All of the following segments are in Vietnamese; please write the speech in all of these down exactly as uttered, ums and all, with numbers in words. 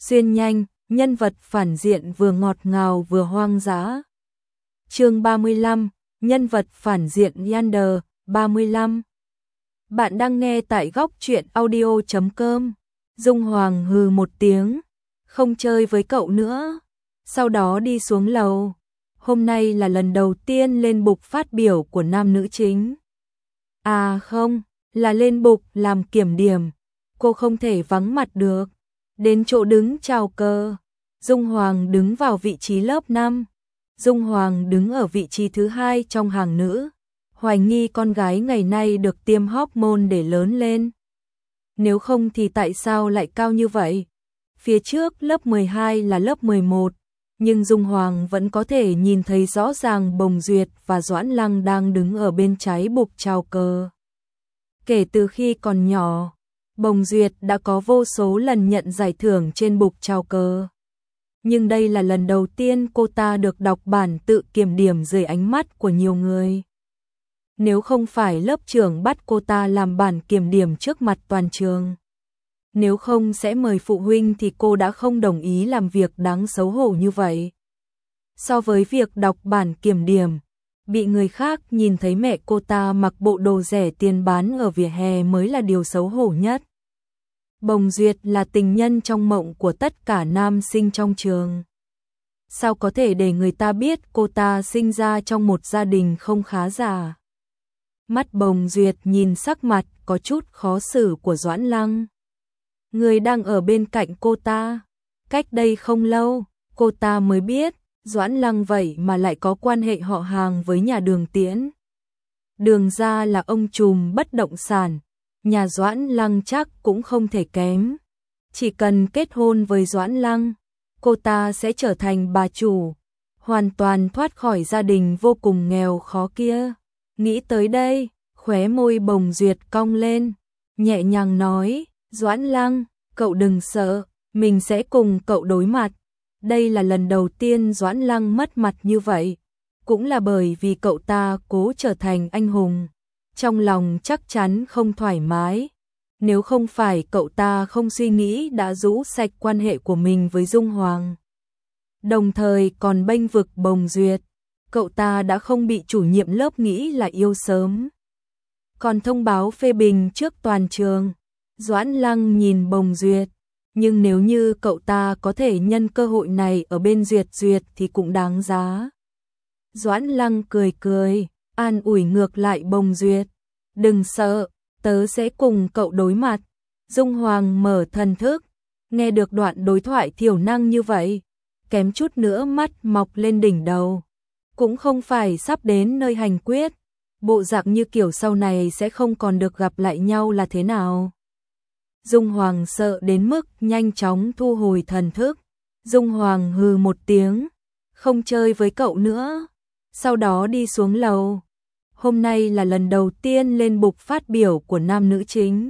xuyên nhanh, nhân vật phản diện vừa ngọt ngào vừa hoang dã. Chương ba mươi lăm, nhân vật phản diện Yander, ba mươi lăm. Bạn đang nghe tại góc truyện audio chấm com. Dung Hoàng hừ một tiếng, không chơi với cậu nữa. Sau đó đi xuống lầu. Hôm nay là lần đầu tiên lên bục phát biểu của nam nữ chính. À không, là lên bục làm kiểm điểm. Cô không thể vắng mặt được. Đến chỗ đứng chào cờ. Dung Hoàng đứng vào vị trí lớp năm. Dung Hoàng đứng ở vị trí thứ hai trong hàng nữ. Hoài nghi con gái ngày nay được tiêm hormone để lớn lên. Nếu không thì tại sao lại cao như vậy? Phía trước lớp mười hai là lớp mười một, nhưng Dung Hoàng vẫn có thể nhìn thấy rõ ràng Bồng Duyệt và Doãn Lăng đang đứng ở bên trái bục chào cờ. Kể từ khi còn nhỏ, Bồng Duyệt đã có vô số lần nhận giải thưởng trên bục chào cờ. Nhưng đây là lần đầu tiên cô ta được đọc bản tự kiểm điểm dưới ánh mắt của nhiều người. Nếu không phải lớp trưởng bắt cô ta làm bản kiểm điểm trước mặt toàn trường, nếu không sẽ mời phụ huynh thì cô đã không đồng ý làm việc đáng xấu hổ như vậy. So với việc đọc bản kiểm điểm, bị người khác nhìn thấy mẹ cô ta mặc bộ đồ rẻ tiền bán ở vỉa hè mới là điều xấu hổ nhất. Bồng Duyệt là tình nhân trong mộng của tất cả nam sinh trong trường. Sao có thể để người ta biết cô ta sinh ra trong một gia đình không khá giả? Mắt Bồng Duyệt nhìn sắc mặt có chút khó xử của Doãn Lăng. Người đang ở bên cạnh cô ta. Cách đây không lâu, cô ta mới biết, Doãn Lăng vậy mà lại có quan hệ họ hàng với nhà Đường Tiễn. Đường gia là ông trùm bất động sản, nhà Doãn Lăng chắc cũng không thể kém. Chỉ cần kết hôn với Doãn Lăng, cô ta sẽ trở thành bà chủ, hoàn toàn thoát khỏi gia đình vô cùng nghèo khó kia. Nghĩ tới đây, khóe môi Bồng Duyệt cong lên, nhẹ nhàng nói, Doãn Lăng, cậu đừng sợ, mình sẽ cùng cậu đối mặt. Đây là lần đầu tiên Doãn Lăng mất mặt như vậy, cũng là bởi vì cậu ta cố trở thành anh hùng. Trong lòng chắc chắn không thoải mái. Nếu không phải cậu ta không suy nghĩ đã rũ sạch quan hệ của mình với Dung Hoàng, đồng thời còn bênh vực Bồng Duyệt, cậu ta đã không bị chủ nhiệm lớp nghĩ là yêu sớm. Còn thông báo phê bình trước toàn trường. Doãn Lăng nhìn Bồng Duyệt, nhưng nếu như cậu ta có thể nhân cơ hội này ở bên Duyệt Duyệt thì cũng đáng giá. Doãn Lăng cười cười, an ủi ngược lại Bồng Duyệt, đừng sợ, tớ sẽ cùng cậu đối mặt. Dung Hoàng mở thần thức, nghe được đoạn đối thoại thiểu năng như vậy, kém chút nữa mắt mọc lên đỉnh đầu. Cũng không phải sắp đến nơi hành quyết, bộ dạng như kiểu sau này sẽ không còn được gặp lại nhau là thế nào. Dung Hoàng sợ đến mức nhanh chóng thu hồi thần thức. Dung Hoàng hừ một tiếng, không chơi với cậu nữa. Sau đó đi xuống lầu. Hôm nay là lần đầu tiên lên bục phát biểu của nam nữ chính.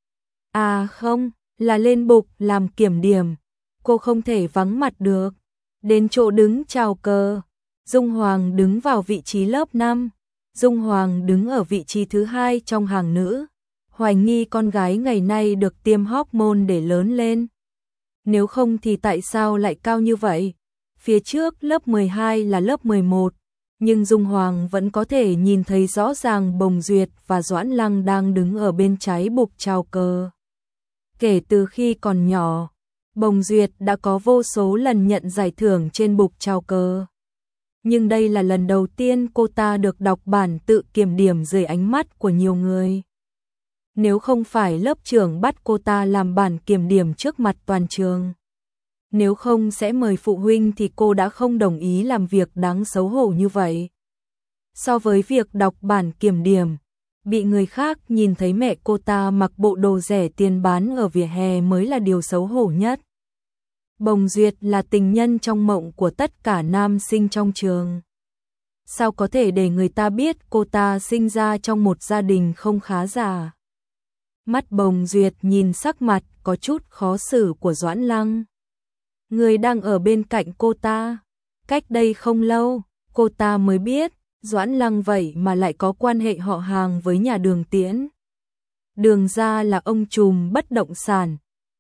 À không, là lên bục làm kiểm điểm. Cô không thể vắng mặt được. Đến chỗ đứng chào cờ. Dung Hoàng đứng vào vị trí lớp năm. Dung Hoàng đứng ở vị trí thứ hai trong hàng nữ. Hoài nghi con gái ngày nay được tiêm hormone để lớn lên. Nếu không thì tại sao lại cao như vậy? Phía trước lớp mười hai là lớp mười một, nhưng Dung Hoàng vẫn có thể nhìn thấy rõ ràng Bồng Duyệt và Doãn Lăng đang đứng ở bên trái bục chào cờ. Kể từ khi còn nhỏ, Bồng Duyệt đã có vô số lần nhận giải thưởng trên bục chào cờ. Nhưng đây là lần đầu tiên cô ta được đọc bản tự kiểm điểm dưới ánh mắt của nhiều người. Nếu không phải lớp trưởng bắt cô ta làm bản kiểm điểm trước mặt toàn trường, nếu không sẽ mời phụ huynh thì cô đã không đồng ý làm việc đáng xấu hổ như vậy. So với việc đọc bản kiểm điểm, bị người khác nhìn thấy mẹ cô ta mặc bộ đồ rẻ tiền bán ở vỉa hè mới là điều xấu hổ nhất. Bồng Duyệt là tình nhân trong mộng của tất cả nam sinh trong trường. Sao có thể để người ta biết cô ta sinh ra trong một gia đình không khá giả? Mắt Bồng Duyệt nhìn sắc mặt có chút khó xử của Doãn Lăng. Người đang ở bên cạnh cô ta. Cách đây không lâu, cô ta mới biết, Doãn Lăng vậy mà lại có quan hệ họ hàng với nhà Đường Tiễn. Đường gia là ông trùm bất động sản,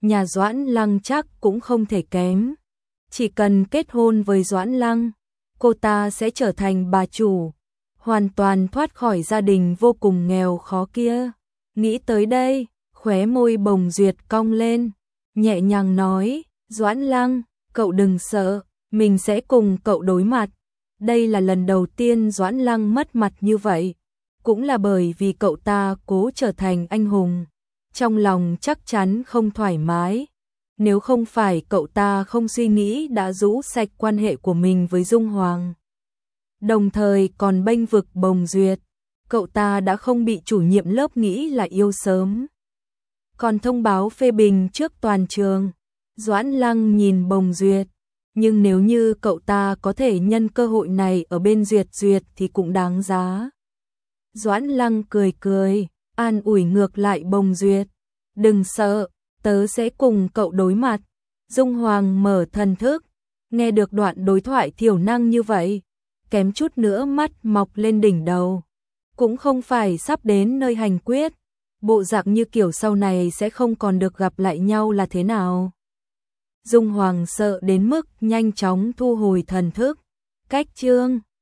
nhà Doãn Lăng chắc cũng không thể kém. Chỉ cần kết hôn với Doãn Lăng, cô ta sẽ trở thành bà chủ, hoàn toàn thoát khỏi gia đình vô cùng nghèo khó kia. Nghĩ tới đây, khóe môi Bồng Duyệt cong lên, nhẹ nhàng nói, Doãn Lăng, cậu đừng sợ, mình sẽ cùng cậu đối mặt. Đây là lần đầu tiên Doãn Lăng mất mặt như vậy, cũng là bởi vì cậu ta cố trở thành anh hùng. Trong lòng chắc chắn không thoải mái, nếu không phải cậu ta không suy nghĩ đã rũ sạch quan hệ của mình với Dung Hoàng. Đồng thời còn bênh vực Bồng Duyệt, cậu ta đã không bị chủ nhiệm lớp nghĩ là yêu sớm. Còn thông báo phê bình trước toàn trường, Doãn Lăng nhìn Bồng Duyệt, nhưng nếu như cậu ta có thể nhân cơ hội này ở bên Duyệt Duyệt thì cũng đáng giá. Doãn Lăng cười cười, an ủi ngược lại Bồng Duyệt, đừng sợ, tớ sẽ cùng cậu đối mặt. Dung Hoàng mở thần thức, nghe được đoạn đối thoại thiểu năng như vậy, kém chút nữa mắt mọc lên đỉnh đầu. Cũng không phải sắp đến nơi hành quyết, bộ dạng như kiểu sau này sẽ không còn được gặp lại nhau là thế nào. Dung Hoàng sợ đến mức nhanh chóng thu hồi thần thức. Cách chương